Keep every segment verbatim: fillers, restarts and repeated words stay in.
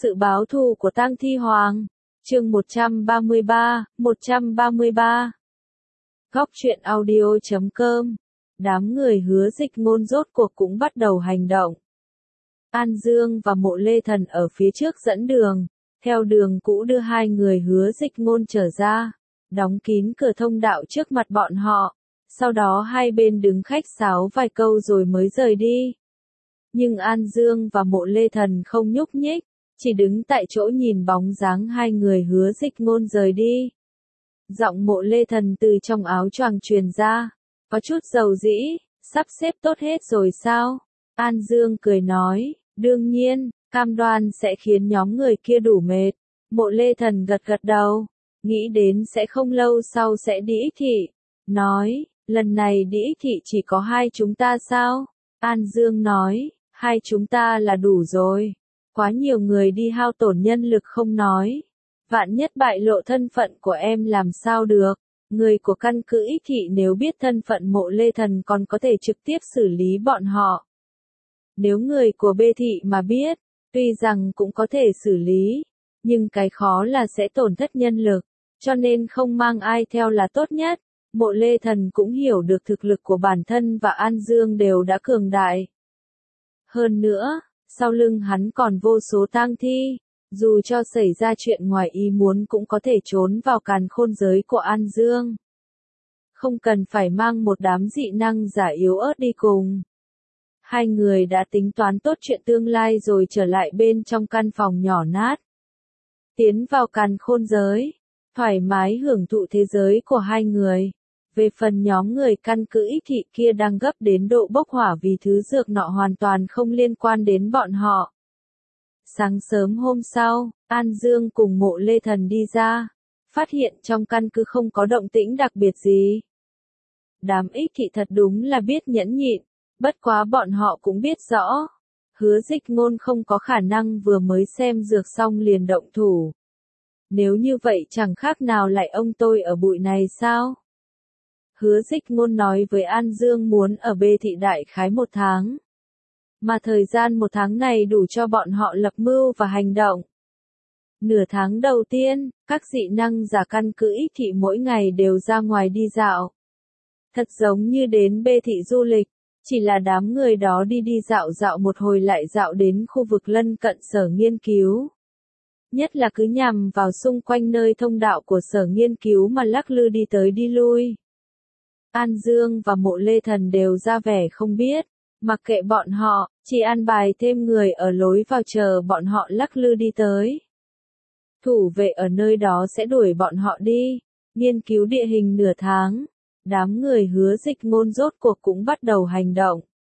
Sự báo thù của Tang Thi Hoàng. Chương một trăm ba mươi ba, một trăm ba mươi ba. Góc truyện audio chấm com. Đám người Hứa Dịch Ngôn rốt cuộc cũng bắt đầu hành động. An Dương và Mộ Lê Thần ở phía trước dẫn đường, theo đường cũ đưa hai người Hứa Dịch Ngôn trở ra, đóng kín cửa thông đạo trước mặt bọn họ, sau đó hai bên đứng khách sáo vài câu rồi mới rời đi. Nhưng An Dương và Mộ Lê Thần không nhúc nhích, chỉ đứng tại chỗ nhìn bóng dáng hai người Hứa Dịch Ngôn rời đi. Giọng Mộ Lê Thần từ trong áo choàng truyền ra, có chút dầu dĩ, sắp xếp tốt hết rồi sao? An Dương cười nói, đương nhiên, cam đoan sẽ khiến nhóm người kia đủ mệt. Mộ Lê Thần gật gật đầu, nghĩ đến sẽ không lâu sau sẽ đi Ích Thị, nói, lần này đi Ích Thị chỉ có hai chúng ta sao? An Dương nói, hai chúng ta là đủ rồi. Quá nhiều người đi hao tổn nhân lực không nói. Vạn nhất bại lộ thân phận của em làm sao được. Người của căn cứ Ích Thị nếu biết thân phận Mộ Lê Thần còn có thể trực tiếp xử lý bọn họ. Nếu người của B Thị mà biết, tuy rằng cũng có thể xử lý, nhưng cái khó là sẽ tổn thất nhân lực, cho nên không mang ai theo là tốt nhất. Mộ Lê Thần cũng hiểu được thực lực của bản thân và An Dương đều đã cường đại. Hơn nữa, sau lưng hắn còn vô số tang thi, dù cho xảy ra chuyện ngoài ý muốn cũng có thể trốn vào càn khôn giới của An Dương. Không cần phải mang một đám dị năng giả yếu ớt đi cùng. Hai người đã tính toán tốt chuyện tương lai rồi trở lại bên trong căn phòng nhỏ nát. Tiến vào càn khôn giới, thoải mái hưởng thụ thế giới của hai người. Về phần nhóm người căn cứ Ích Thị kia đang gấp đến độ bốc hỏa vì thứ dược nọ hoàn toàn không liên quan đến bọn họ. Sáng sớm hôm sau, An Dương cùng Mộ Lê Thần đi ra, phát hiện trong căn cứ không có động tĩnh đặc biệt gì. Đám Ích Thị thật đúng là biết nhẫn nhịn, bất quá bọn họ cũng biết rõ. Hứa Dịch Ngôn không có khả năng vừa mới xem dược xong liền động thủ. Nếu như vậy chẳng khác nào lại ông tôi ở bụi này sao? Hứa Dịch Ngôn nói với An Dương muốn ở B Thị đại khái một tháng. Mà thời gian một tháng này đủ cho bọn họ lập mưu và hành động. Nửa tháng đầu tiên, các dị năng giả căn cứ Ích Thị mỗi ngày đều ra ngoài đi dạo. Thật giống như đến B Thị du lịch, chỉ là đám người đó đi đi dạo dạo một hồi lại dạo đến khu vực lân cận sở nghiên cứu. Nhất là cứ nhằm vào xung quanh nơi thông đạo của sở nghiên cứu mà lắc lư đi tới đi lui. An Dương và Mộ Lê Thần đều ra vẻ không biết, mặc kệ bọn họ, chỉ an bài thêm người ở lối vào chờ bọn họ lắc lư đi tới. Thủ vệ ở nơi đó sẽ đuổi bọn họ đi, nghiên cứu địa hình nửa tháng. Đám người Hứa Dịch Ngôn rốt cuộc cũng bắt đầu hành động.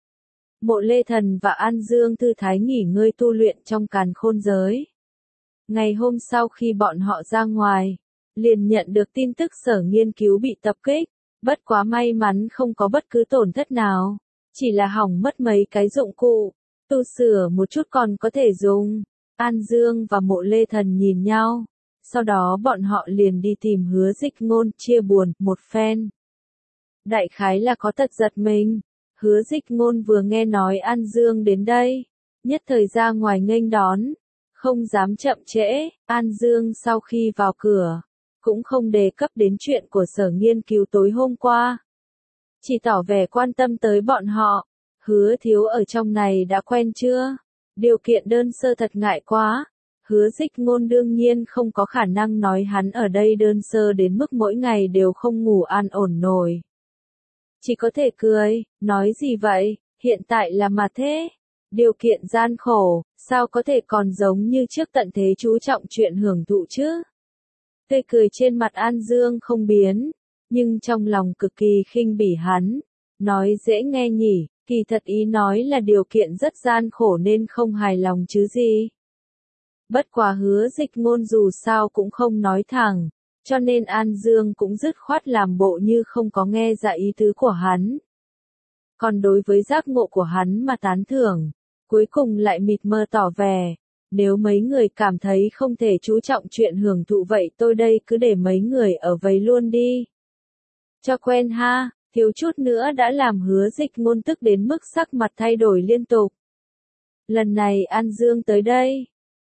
Mộ Lê Thần và An Dương thư thái nghỉ ngơi tu luyện trong càn khôn giới. Ngày hôm sau khi bọn họ ra ngoài, liền nhận được tin tức sở nghiên cứu bị tập kích. Bất quá may mắn không có bất cứ tổn thất nào, chỉ là hỏng mất mấy cái dụng cụ, tu sửa một chút còn có thể dùng. An Dương và Mộ Lê Thần nhìn nhau, sau đó bọn họ liền đi tìm Hứa Dịch Ngôn chia buồn một phen. Đại khái là có tật giật mình, Hứa Dịch Ngôn vừa nghe nói An Dương đến đây, nhất thời ra ngoài nghênh đón, không dám chậm trễ. An Dương sau khi vào cửa, cũng không đề cập đến chuyện của sở nghiên cứu tối hôm qua. Chỉ tỏ vẻ quan tâm tới bọn họ. Hứa thiếu ở trong này đã quen chưa? Điều kiện đơn sơ thật ngại quá. Hứa Dịch Ngôn đương nhiên không có khả năng nói hắn ở đây đơn sơ đến mức mỗi ngày đều không ngủ an ổn nổi. Chỉ có thể cười, nói gì vậy, hiện tại là mà thế. Điều kiện gian khổ, sao có thể còn giống như trước tận thế chú trọng chuyện hưởng thụ chứ? Tươi cười trên mặt An Dương không biến, nhưng trong lòng cực kỳ khinh bỉ hắn. Nói dễ nghe nhỉ, kỳ thật ý nói là điều kiện rất gian khổ nên không hài lòng chứ gì. Bất quá Hứa Dịch Ngôn dù sao cũng không nói thẳng, cho nên An Dương cũng dứt khoát làm bộ như không có nghe ra ý tứ của hắn. Còn đối với giác ngộ của hắn mà tán thưởng, cuối cùng lại mịt mờ tỏ vẻ. Nếu mấy người cảm thấy không thể chú trọng chuyện hưởng thụ vậy tôi đây cứ để mấy người ở vây luôn đi. Cho quen ha, thiếu chút nữa đã làm Hứa Dịch Ngôn tức đến mức sắc mặt thay đổi liên tục. Lần này An Dương tới đây,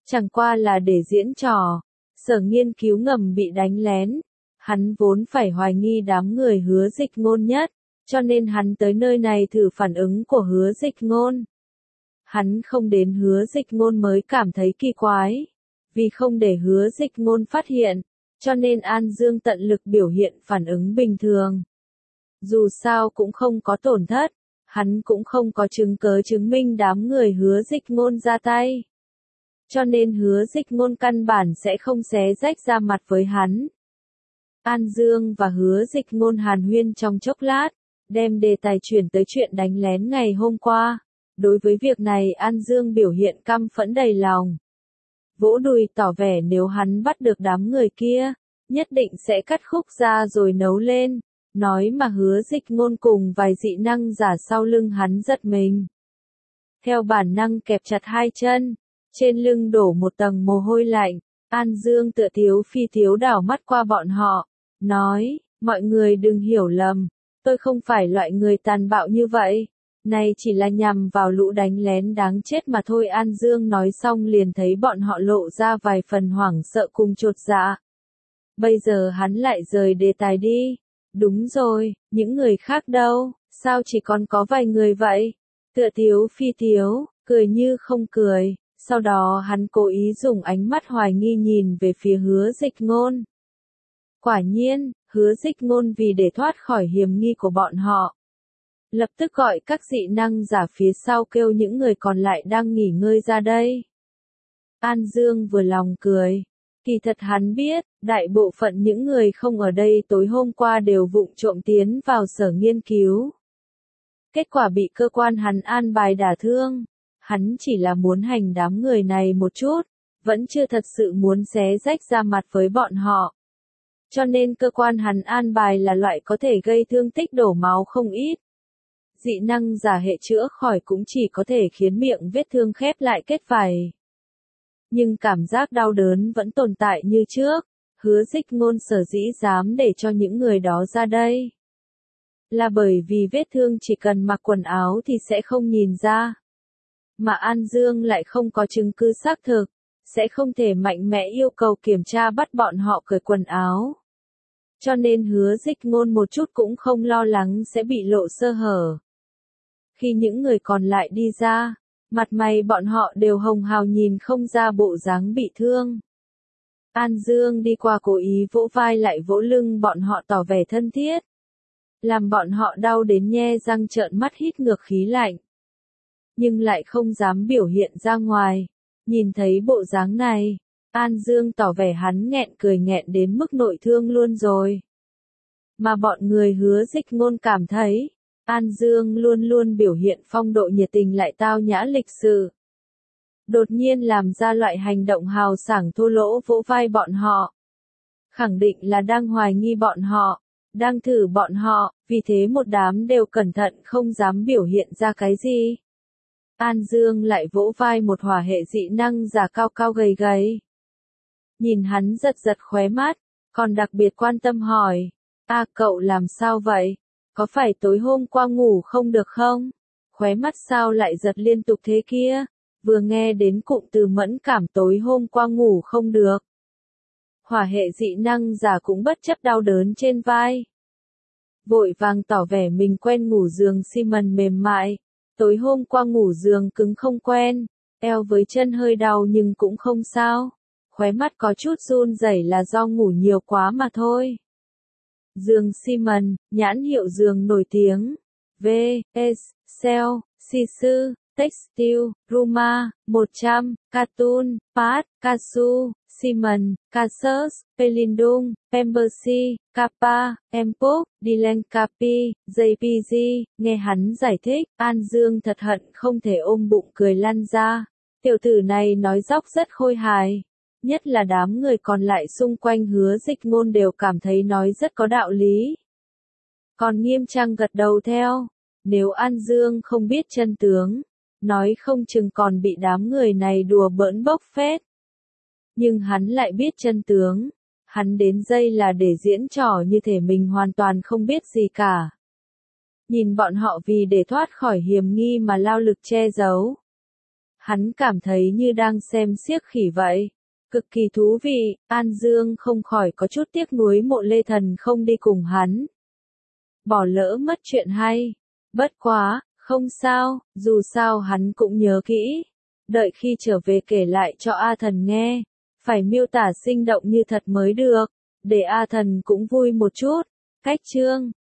Chẳng qua là để diễn trò. Sở Nghiên Cứu ngầm bị đánh lén. Hắn vốn phải hoài nghi đám người Hứa Dịch Ngôn nhất, cho nên hắn tới nơi này thử phản ứng của Hứa Dịch Ngôn. Hắn không đến Hứa Dịch Ngôn mới cảm thấy kỳ quái. Vì không để Hứa Dịch Ngôn phát hiện, cho nên An Dương tận lực biểu hiện phản ứng bình thường. Dù sao cũng không có tổn thất, hắn cũng không có chứng cớ chứng minh đám người Hứa Dịch Ngôn ra tay. Cho nên Hứa Dịch Ngôn căn bản sẽ không xé rách ra mặt với hắn. An Dương và Hứa Dịch Ngôn hàn huyên trong chốc lát, đem đề tài chuyển tới chuyện đánh lén ngày hôm qua. Đối với việc này An Dương biểu hiện căm phẫn đầy lòng. Vỗ đùi tỏ vẻ nếu hắn bắt được đám người kia, nhất định sẽ cắt khúc ra rồi nấu lên. Nói mà Hứa Dịch Ngôn cùng vài dị năng giả sau lưng hắn giật mình. Theo bản năng kẹp chặt hai chân, trên lưng đổ một tầng mồ hôi lạnh. An Dương tựa thiếu phi thiếu đảo mắt qua bọn họ, nói, mọi người đừng hiểu lầm, tôi không phải loại người tàn bạo như vậy. Này chỉ là nhằm vào lũ đánh lén đáng chết mà thôi. An Dương nói xong liền thấy bọn họ lộ ra vài phần hoảng sợ cùng chột dạ. Bây giờ hắn lại rời đề tài đi. Đúng rồi, những người khác đâu, sao chỉ còn có vài người vậy? Tựa thiếu phi thiếu, cười như không cười. Sau đó hắn cố ý dùng ánh mắt hoài nghi nhìn về phía Hứa Dịch Ngôn. Quả nhiên, Hứa Dịch Ngôn vì để thoát khỏi hiểm nghi của bọn họ, lập tức gọi các dị năng giả phía sau kêu những người còn lại đang nghỉ ngơi ra đây. An Dương vừa lòng cười. Kỳ thật hắn biết, đại bộ phận những người không ở đây tối hôm qua đều vụng trộm tiến vào Sở Nghiên Cứu. Kết quả bị cơ quan hắn an bài đả thương. Hắn chỉ là muốn hành đám người này một chút, vẫn chưa thật sự muốn xé rách ra mặt với bọn họ. Cho nên cơ quan hắn an bài là loại có thể gây thương tích đổ máu không ít. Dị năng giả hệ chữa khỏi cũng chỉ có thể khiến miệng vết thương khép lại kết vảy. Nhưng cảm giác đau đớn vẫn tồn tại như trước. Hứa Dịch Ngôn sở dĩ dám để cho những người đó ra đây, là bởi vì vết thương chỉ cần mặc quần áo thì sẽ không nhìn ra. Mà An Dương lại không có chứng cứ xác thực, sẽ không thể mạnh mẽ yêu cầu kiểm tra bắt bọn họ cởi quần áo. Cho nên Hứa Dịch Ngôn một chút cũng không lo lắng sẽ bị lộ sơ hở. Khi những người còn lại đi ra, mặt mày bọn họ đều hồng hào nhìn không ra bộ dáng bị thương. An Dương đi qua cố ý vỗ vai lại vỗ lưng bọn họ tỏ vẻ thân thiết. Làm bọn họ đau đến nhe răng trợn mắt hít ngược khí lạnh. Nhưng lại không dám biểu hiện ra ngoài. Nhìn thấy bộ dáng này, An Dương tỏ vẻ hắn nghẹn cười nghẹn đến mức nội thương luôn rồi. Mà bọn người Hứa Dịch Ngôn cảm thấy, An Dương luôn luôn biểu hiện phong độ nhiệt tình lại tao nhã lịch sự. Đột nhiên làm ra loại hành động hào sảng thô lỗ vỗ vai bọn họ. Khẳng định là đang hoài nghi bọn họ, đang thử bọn họ, vì thế một đám đều cẩn thận không dám biểu hiện ra cái gì. An Dương lại vỗ vai một hỏa hệ dị năng giả cao cao gầy gầy. Nhìn hắn giật giật khóe mắt, còn đặc biệt quan tâm hỏi, a cậu làm sao vậy? Có phải tối hôm qua ngủ không được không? Khóe mắt sao lại giật liên tục thế kia? Vừa nghe đến cụm từ mẫn cảm tối hôm qua ngủ không được. Hỏa hệ dị năng giả cũng bất chấp đau đớn trên vai. Vội vàng tỏ vẻ mình quen ngủ giường xi mần mềm mại. Tối hôm qua ngủ giường cứng không quen, eo với chân hơi đau nhưng cũng không sao. Khóe mắt có chút run rẩy là do ngủ nhiều quá mà thôi. Giường xi mần, nhãn hiệu giường nổi tiếng. V, S, Cell, Sisu, Textile, Ruma, một trăm, Cartoon, Pat, Casu, Simon, Casus, Pelindung, Pembersi, Kappa, Empok, Dilencapi, jê pê giê, nghe hắn giải thích, An Dương thật hận không thể ôm bụng cười lăn ra. Tiểu tử này nói dóc rất khôi hài. Nhất là đám người còn lại xung quanh Hứa Dịch Ngôn đều cảm thấy nói rất có đạo lý. Còn Nghiêm Trang gật đầu theo. Nếu An Dương không biết chân tướng, nói không chừng còn bị đám người này đùa bỡn bốc phét. Nhưng hắn lại biết chân tướng. Hắn đến đây là để diễn trò như thể mình hoàn toàn không biết gì cả. Nhìn bọn họ vì để thoát khỏi hiểm nghi mà lao lực che giấu. Hắn cảm thấy như đang xem xiếc khỉ vậy. Cực kỳ thú vị, An Dương không khỏi có chút tiếc nuối Mộ Lê Thần không đi cùng hắn. Bỏ lỡ mất chuyện hay. Bất quá, không sao, dù sao hắn cũng nhớ kỹ. Đợi khi trở về kể lại cho A Thần nghe. Phải miêu tả sinh động như thật mới được. Để A Thần cũng vui một chút. Cách chương